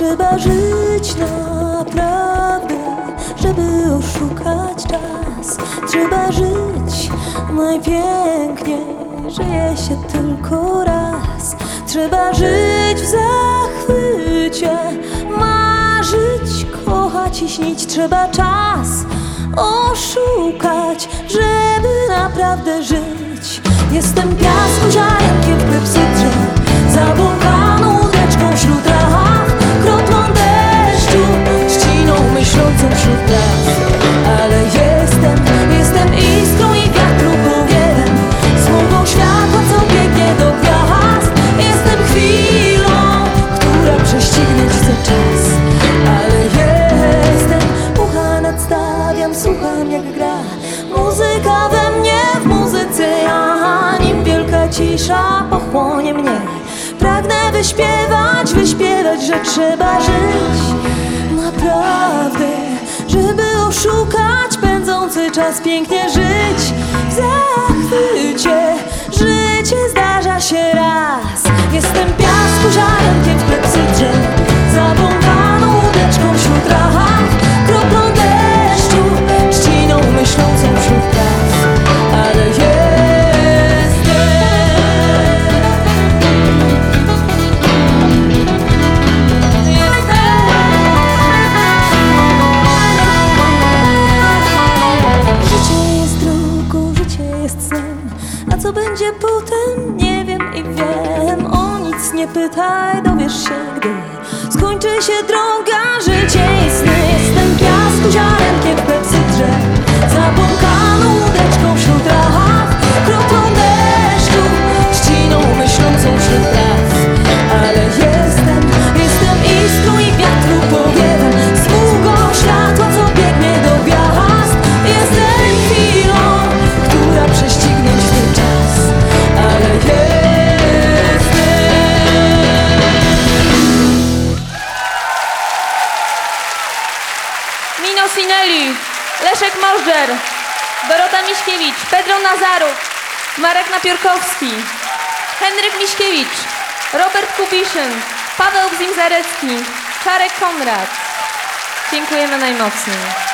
Trzeba żyć naprawdę, żeby oszukać czas. Trzeba żyć najpiękniej, żyje się tylko raz. Trzeba żyć w zachwycie, marzyć, kochać i śnić. Trzeba czas oszukać, żeby naprawdę żyć. Jestem piasku, ziarenkiem w klepsydrze, zabłąkaną łódeczką wśród traw, kroplą deszczu, trzciną myślącą wśród praw. Ale jestem iskrą i wiatru powiewem, smugą światła, co biegnie do gwiazd. Jestem chwilą, która prześcignąć chce czas. Ale ucha nadstawiam, słucham jak gra muzyka we mnie, w muzyce ja. Nim wielka cisza pochłonie mnie, pragnę wyśpiewać, że trzeba żyć naprawdę, żeby oszukać pędzący czas. Pięknie żyć w zachwycie, życie zdarza się raz. Jestem piasku, ziarenkiem w klepsydrze, zabłąkaną łódeczką wśród traw, kroplą deszczu, trzciną myślącą wśród praw. Ale a co będzie potem? Nie wiem i wiem. O nic nie pytaj, dowiesz się, gdy skończy się droga, życie i sny. Jestem piasku, ziarenkiem w klepsydrze, zabłąkaną łódeczką wśród traw, kroplą deszczu, trzciną myślącą wśród praw. Ale jestem iskrą i wiatru powiewem, smugą światła, co biegnie do gwiazd. Jestem chwilą, która prześcignąć chce czas. Ale Mino Sinelli, Leszek Możdżer, Dorota Miśkiewicz, Pedro Nazaruk, Marek Napiórkowski, Henryk Miśkiewicz, Robert Kubiszyn, Paweł Bzim-Zarecki, Czarek Konrad. Dziękujemy najmocniej.